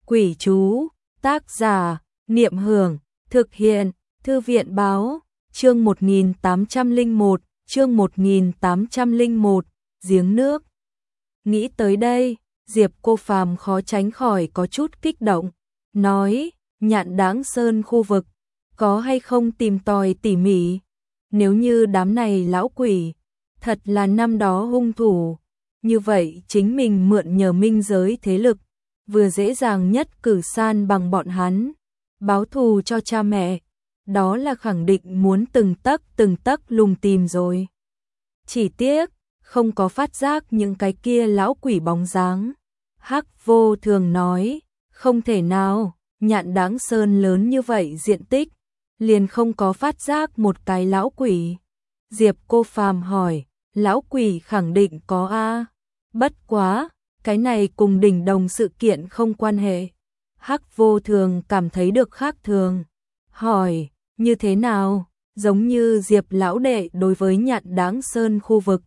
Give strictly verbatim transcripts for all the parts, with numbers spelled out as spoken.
Quỷ chú, tác giả, Niệm Hưởng, thực hiện, Thư viện báo, chương một nghìn tám trăm lẻ một, chương một nghìn tám trăm lẻ một, giếng nước. Nghĩ tới đây, Diệp Cô Phàm khó tránh khỏi có chút kích động, nói, Nhạn Đáng Sơn khu vực, có hay không tìm tòi tỉ mỉ, nếu như đám này lão quỷ, thật là năm đó hung thủ, như vậy chính mình mượn nhờ minh giới thế lực, vừa dễ dàng nhất cử san bằng bọn hắn, báo thù cho cha mẹ, đó là khẳng định muốn từng tấc từng tấc lùng tìm rồi. Chỉ tiếc, không có phát giác những cái kia lão quỷ bóng dáng. Hắc Vô Thường nói, không thể nào, Nhạn Đáng Sơn lớn như vậy diện tích, liền không có phát giác một cái lão quỷ. Diệp Cô Phàm hỏi, lão quỷ khẳng định có a, bất quá, cái này cùng đỉnh đồng sự kiện không quan hệ. Hắc Vô Thường cảm thấy được khác thường, hỏi, như thế nào, giống như Diệp lão đệ đối với Nhạn Đáng Sơn khu vực.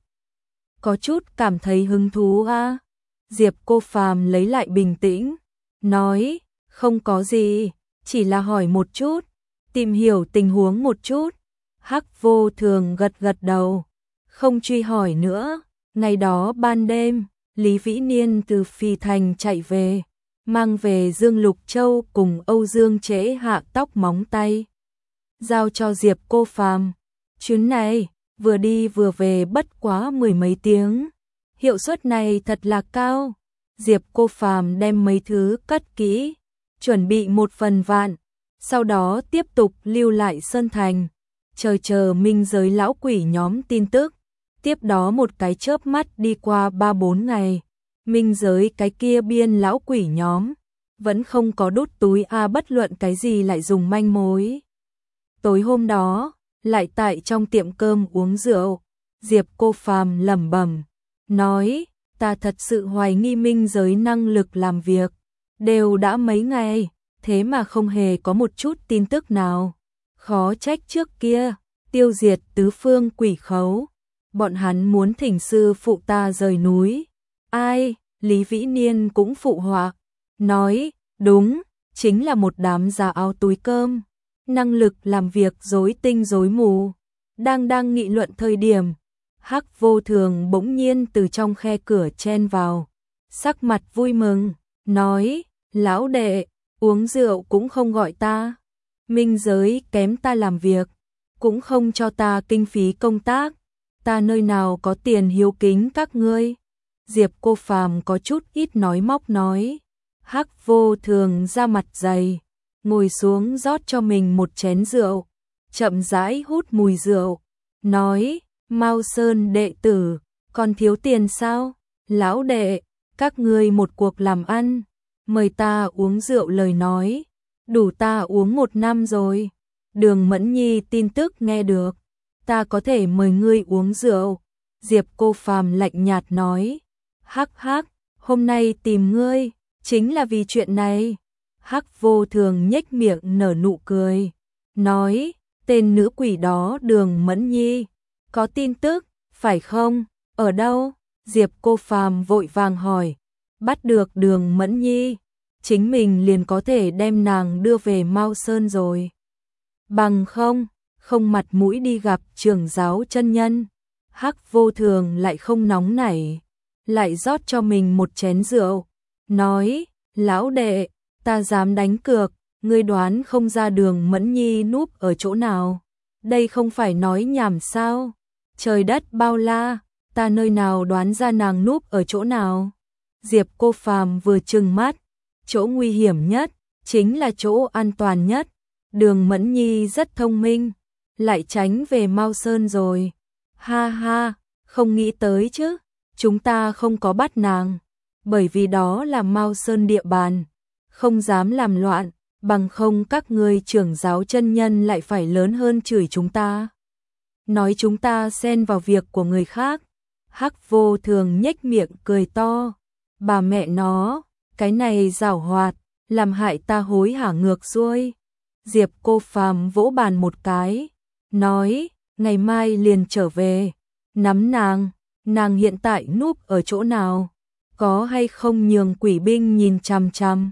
Có chút cảm thấy hứng thú a. Diệp Cô Phàm lấy lại bình tĩnh, nói, không có gì, chỉ là hỏi một chút, tìm hiểu tình huống một chút. Hắc Vô Thường gật gật đầu, không truy hỏi nữa. Ngày đó ban đêm, Lý Vĩ Niên từ Phi Thành chạy về, mang về Dương Lục Châu cùng Âu Dương Trễ hạ tóc móng tay, giao cho Diệp Cô Phàm. Chuyến này, vừa đi vừa về bất quá mười mấy tiếng, hiệu suất này thật là cao. Diệp Cô Phàm đem mấy thứ cất kỹ, chuẩn bị một phần vạn, sau đó tiếp tục lưu lại Sơn Thành, chờ chờ minh giới lão quỷ nhóm tin tức. Tiếp đó một cái chớp mắt đi qua ba bốn ngày, minh giới cái kia biên lão quỷ nhóm vẫn không có đút túi a bất luận cái gì lại dùng manh mối. Tối hôm đó, lại tại trong tiệm cơm uống rượu, Diệp Cô Phàm lẩm bẩm, nói, ta thật sự hoài nghi minh giới năng lực làm việc, đều đã mấy ngày, thế mà không hề có một chút tin tức nào. Khó trách trước kia, tiêu diệt tứ phương quỷ khấu, bọn hắn muốn thỉnh sư phụ ta rời núi. Ai? Lý Vĩ Niên cũng phụ họa, nói, đúng, chính là một đám già áo túi cơm, năng lực làm việc rối tinh rối mù. Đang đang nghị luận thời điểm, Hắc Vô Thường bỗng nhiên từ trong khe cửa chen vào, sắc mặt vui mừng, nói, lão đệ, uống rượu cũng không gọi ta, minh giới kém ta làm việc, cũng không cho ta kinh phí công tác, ta nơi nào có tiền hiếu kính các ngươi. Diệp Cô Phàm có chút ít nói móc nói. Hắc Vô Thường ra mặt dày, ngồi xuống rót cho mình một chén rượu, chậm rãi hút mùi rượu, nói, Mao Sơn đệ tử, còn thiếu tiền sao? Lão đệ, các ngươi một cuộc làm ăn, mời ta uống rượu lời nói, đủ ta uống một năm rồi. Đường Mẫn Nhi tin tức nghe được, ta có thể mời ngươi uống rượu. Diệp Cô Phàm lạnh nhạt nói, hắc hắc, hôm nay tìm ngươi, chính là vì chuyện này. Hắc Vô Thường nhếch miệng nở nụ cười, nói, tên nữ quỷ đó Đường Mẫn Nhi, có tin tức, phải không? Ở đâu? Diệp Cô Phàm vội vàng hỏi, bắt được Đường Mẫn Nhi, chính mình liền có thể đem nàng đưa về Mao Sơn rồi. Bằng không, không mặt mũi đi gặp trưởng giáo chân nhân. Hắc Vô Thường lại không nóng nảy, lại rót cho mình một chén rượu, nói, lão đệ, ta dám đánh cược, ngươi đoán không ra Đường Mẫn Nhi núp ở chỗ nào. Đây không phải nói nhảm sao? Trời đất bao la, ta nơi nào đoán ra nàng núp ở chỗ nào? Diệp Cô Phàm vừa trừng mắt, chỗ nguy hiểm nhất, chính là chỗ an toàn nhất. Đường Mẫn Nhi rất thông minh, lại tránh về Mao Sơn rồi. Ha ha, không nghĩ tới chứ, chúng ta không có bắt nàng, bởi vì đó là Mao Sơn địa bàn, không dám làm loạn, bằng không các ngươi trưởng giáo chân nhân lại phải lớn hơn chửi chúng ta. Nói chúng ta xen vào việc của người khác. Hắc Vô Thường nhếch miệng cười to, bà mẹ nó, cái này giảo hoạt, làm hại ta hối hả ngược xuôi. Diệp Cô Phàm vỗ bàn một cái, nói, ngày mai liền trở về, nắm nàng, nàng hiện tại núp ở chỗ nào, có hay không nhường quỷ binh nhìn chằm chằm.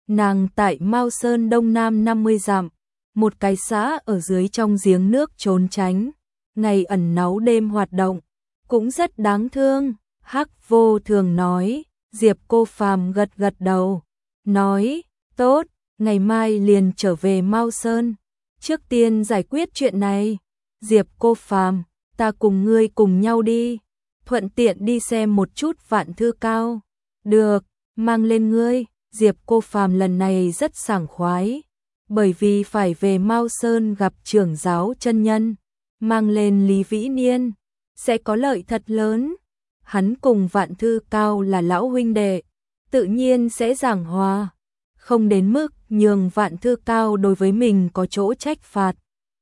Nàng tại Mao Sơn đông nam năm mươi dặm, một cái xã ở dưới trong giếng nước trốn tránh, ngày ẩn náu đêm hoạt động, cũng rất đáng thương. Hắc Vô Thường nói. Diệp Cô Phàm gật gật đầu, nói, tốt, ngày mai liền trở về Mao Sơn. Trước tiên giải quyết chuyện này. Diệp Cô Phàm, ta cùng ngươi cùng nhau đi, thuận tiện đi xem một chút Vạn Thư Cao. Được, mang lên ngươi. Diệp Cô Phàm lần này rất sảng khoái, bởi vì phải về Mao Sơn gặp trưởng giáo chân nhân, mang lên Lý Vĩ Niên, sẽ có lợi thật lớn. Hắn cùng Vạn Thư Cao là lão huynh đệ, tự nhiên sẽ giảng hòa, không đến mức nhường Vạn Thư Cao đối với mình có chỗ trách phạt.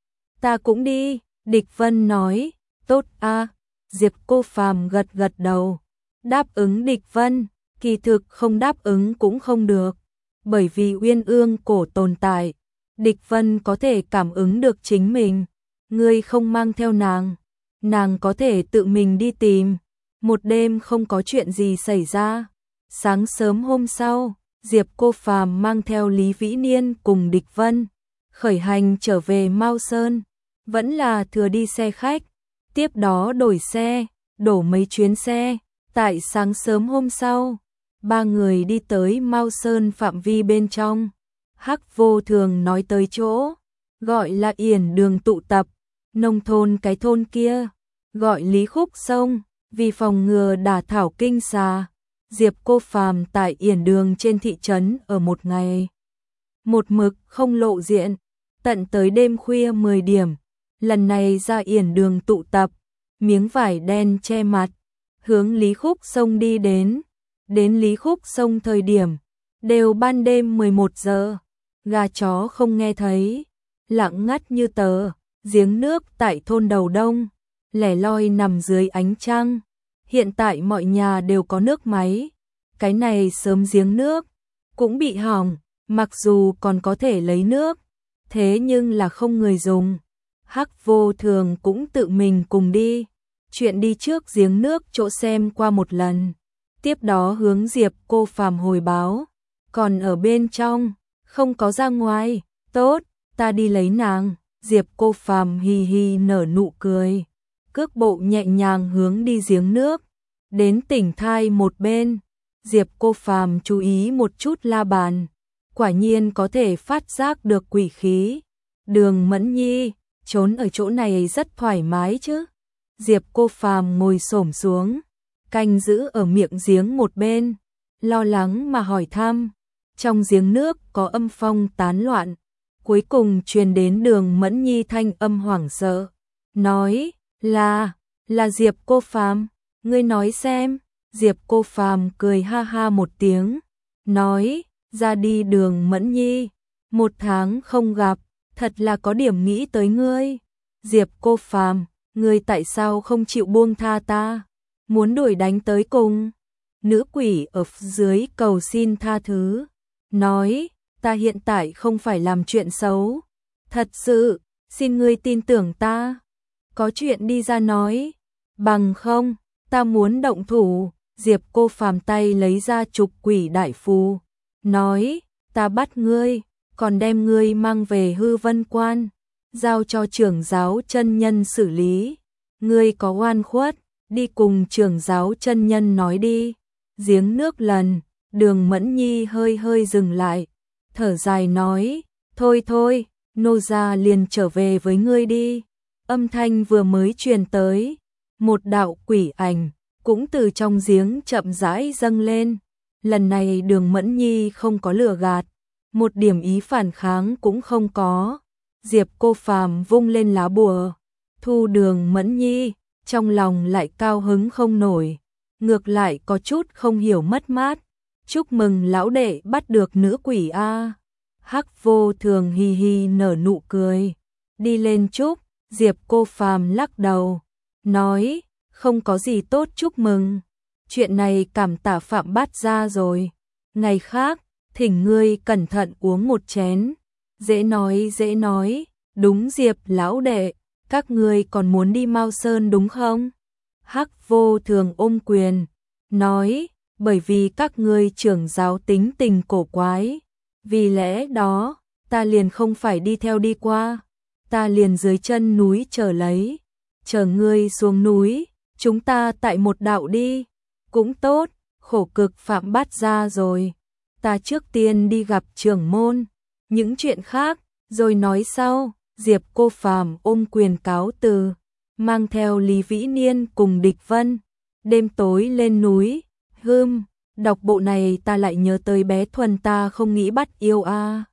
Ta cũng đi, Địch Vân nói. Tốt a. Diệp Cô Phàm gật gật đầu, đáp ứng Địch Vân. Kỳ thực không đáp ứng cũng không được, bởi vì Uyên Ương cổ tồn tại, Địch Vân có thể cảm ứng được chính mình. Ngươi không mang theo nàng, nàng có thể tự mình đi tìm. Một đêm không có chuyện gì xảy ra. Sáng sớm hôm sau, Diệp Cô Phàm mang theo Lý Vĩ Niên cùng Địch Vân khởi hành trở về Mao Sơn, vẫn là thừa đi xe khách, tiếp đó đổi xe, đổ mấy chuyến xe. Tại sáng sớm hôm sau, ba người đi tới Mao Sơn phạm vi bên trong. Hắc Vô Thường nói tới chỗ gọi là Yển Đường tụ tập, nông thôn cái thôn kia gọi Lý Khúc Sông, vì phòng ngừa đả thảo kinh xà. Diệp Cô Phàm tại Yển Đường trên thị trấn ở một ngày, một mực không lộ diện, tận tới đêm khuya mười điểm, lần này ra Yển Đường tụ tập, miếng vải đen che mặt, hướng Lý Khúc Sông đi đến. Đến Lý Khúc Sông thời điểm đều ban đêm mười một giờ, gà chó không nghe thấy, lặng ngắt như tờ. Giếng nước tại thôn Đầu Đông lẻ loi nằm dưới ánh trăng. Hiện tại mọi nhà đều có nước máy, cái này sớm giếng nước cũng bị hỏng, mặc dù còn có thể lấy nước, thế nhưng là không người dùng. Hắc Vô Thường cũng tự mình cùng đi, chuyện đi trước giếng nước chỗ xem qua một lần, tiếp đó hướng Diệp Cô Phàm hồi báo, còn ở bên trong, không có ra ngoài. Tốt, ta đi lấy nàng. Diệp Cô Phàm hì hì nở nụ cười, cước bộ nhẹ nhàng hướng đi giếng nước. Đến tỉnh thai một bên, Diệp Cô Phàm chú ý một chút la bàn, quả nhiên có thể phát giác được quỷ khí. Đường Mẫn Nhi, trốn ở chỗ này rất thoải mái chứ. Diệp Cô Phàm ngồi xổm xuống, canh giữ ở miệng giếng một bên, lo lắng mà hỏi thăm. Trong giếng nước có âm phong tán loạn, cuối cùng truyền đến Đường Mẫn Nhi thanh âm hoảng sợ, nói, là, là Diệp Cô Phàm, ngươi nói xem. Diệp Cô Phàm cười ha ha một tiếng, nói, ra đi Đường Mẫn Nhi, một tháng không gặp, thật là có điểm nghĩ tới ngươi. Diệp Cô Phàm, ngươi tại sao không chịu buông tha ta, muốn đuổi đánh tới cùng? Nữ quỷ ở dưới cầu xin tha thứ, nói, ta hiện tại không phải làm chuyện xấu, thật sự, xin ngươi tin tưởng ta, có chuyện đi ra nói, bằng không, ta muốn động thủ. Diệp Cô Phàm tay lấy ra trục quỷ đại phù, nói, ta bắt ngươi, còn đem ngươi mang về Hư Vân Quan, giao cho trưởng giáo chân nhân xử lý. Ngươi có oan khuất, đi cùng trưởng giáo chân nhân nói đi. Giếng nước lần, Đường Mẫn Nhi hơi hơi dừng lại, thở dài nói, thôi thôi, nô gia liền trở về với ngươi đi. Âm thanh vừa mới truyền tới, một đạo quỷ ảnh cũng từ trong giếng chậm rãi dâng lên. Lần này Đường Mẫn Nhi không có lừa gạt, một điểm ý phản kháng cũng không có. Diệp Cô Phàm vung lên lá bùa, thu Đường Mẫn Nhi, trong lòng lại cao hứng không nổi, ngược lại có chút không hiểu mất mát. Chúc mừng lão đệ bắt được nữ quỷ a. Hắc Vô Thường hì hì nở nụ cười, đi lên chúc. Diệp Cô Phàm lắc đầu, nói, không có gì tốt chúc mừng, chuyện này cảm tạ Phạm Bát gia rồi, ngày khác thỉnh ngươi cẩn thận uống một chén. Dễ nói dễ nói, đúng Diệp lão đệ, các ngươi còn muốn đi Mao Sơn đúng không? Hắc Vô Thường ôm quyền, nói, bởi vì các ngươi trưởng giáo tính tình cổ quái, Vì lẽ đó, ta liền không phải đi theo đi qua, ta liền dưới chân núi chờ lấy, chờ ngươi xuống núi, chúng ta tại một đạo đi, cũng tốt, khổ cực Phạm Bát Gia rồi, ta trước tiên đi gặp trưởng môn, những chuyện khác, rồi nói sau. Diệp Cô Phàm ôm quyền cáo từ, mang theo Lý Vĩ Niên cùng Địch Vân, đêm tối lên núi, hưm, đọc bộ này ta lại nhớ tới bé Thuần ta không nghĩ bắt yêu a. À.